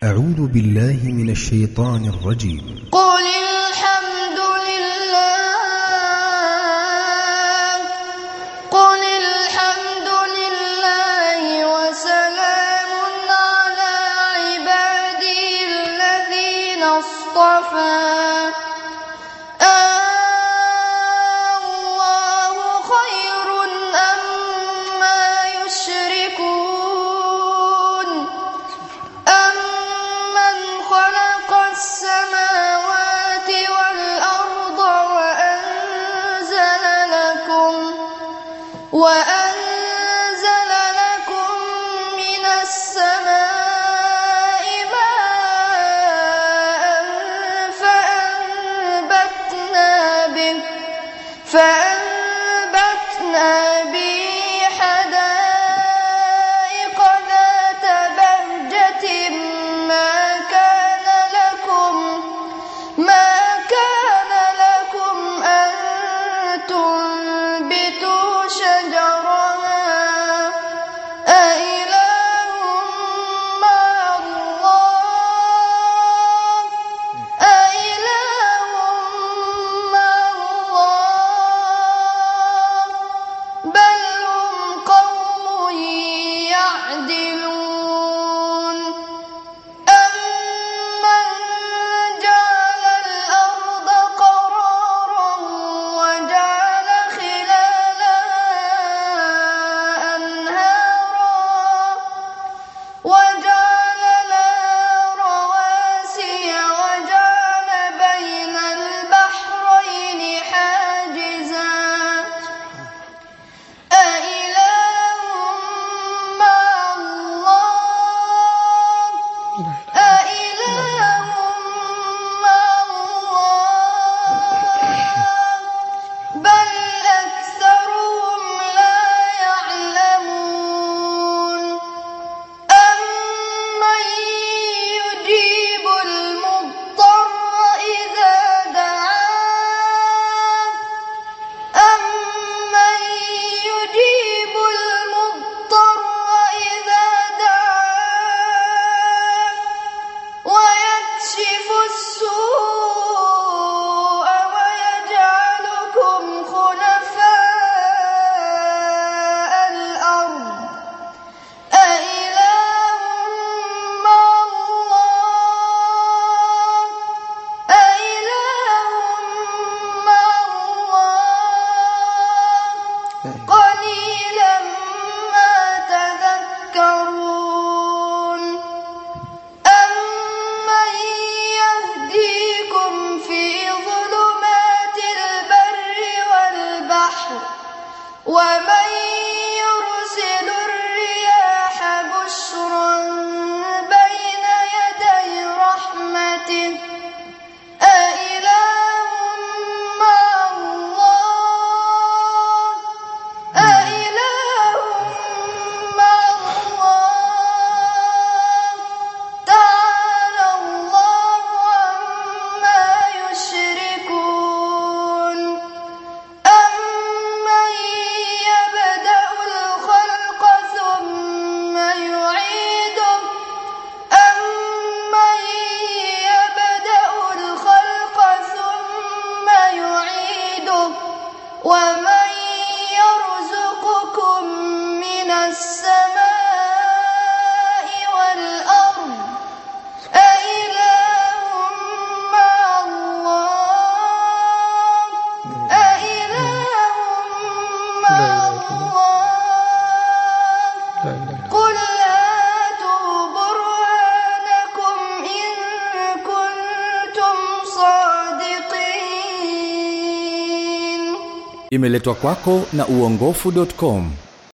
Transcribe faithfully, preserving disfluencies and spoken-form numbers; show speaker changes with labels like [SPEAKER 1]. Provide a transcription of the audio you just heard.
[SPEAKER 1] أعوذ بالله من الشيطان الرجيم.
[SPEAKER 2] قل الحمد لله قل الحمد لله وسلام على عباده الذين اصطفى الله خير أما يشركون أمن خلق السماوات والأرض وأنزل لكم وأنزل لكم من السماء ماء فأنبتنا به فأنبتنا به حدائق ذات بهجة ما كان لكم ما كان لكم أن تنبتوا شجرها أإله مع الله أإله مع الله بل هم قوم يعدلون أمن جعل الأرض قرارا وجعل خلالها أنهارا وجعل لها رواسي وجعل بين البحرين حاجزا أإله مع الله أإله مع الله بل أكثرهم لا يعلمون أمن يجيب المضطر إذا دعاه أمن يجيب المضطر إذا دعاه ويكشف السوء ويجعلكم خلفاء الأرض أإله مع الله أإله مع الله قليلا ما تذكرون أمن يهديكم في ظلمات البر والبحر ومن يرسل الرياح بشرا بين يدي رحمته أإله مع الله أإله مع الله تعالى الله عما يشركون أمن يبدأ الخلق ثم يعيده أمن يبدأ الخلق ثم يعيده ومن يرزقكم من السماء والأرض أإله مع الله أإله مع الله قل هاتوا برهانكم إن كنتم صادقين.
[SPEAKER 3] Imeletwa kwako na uongofu dot com.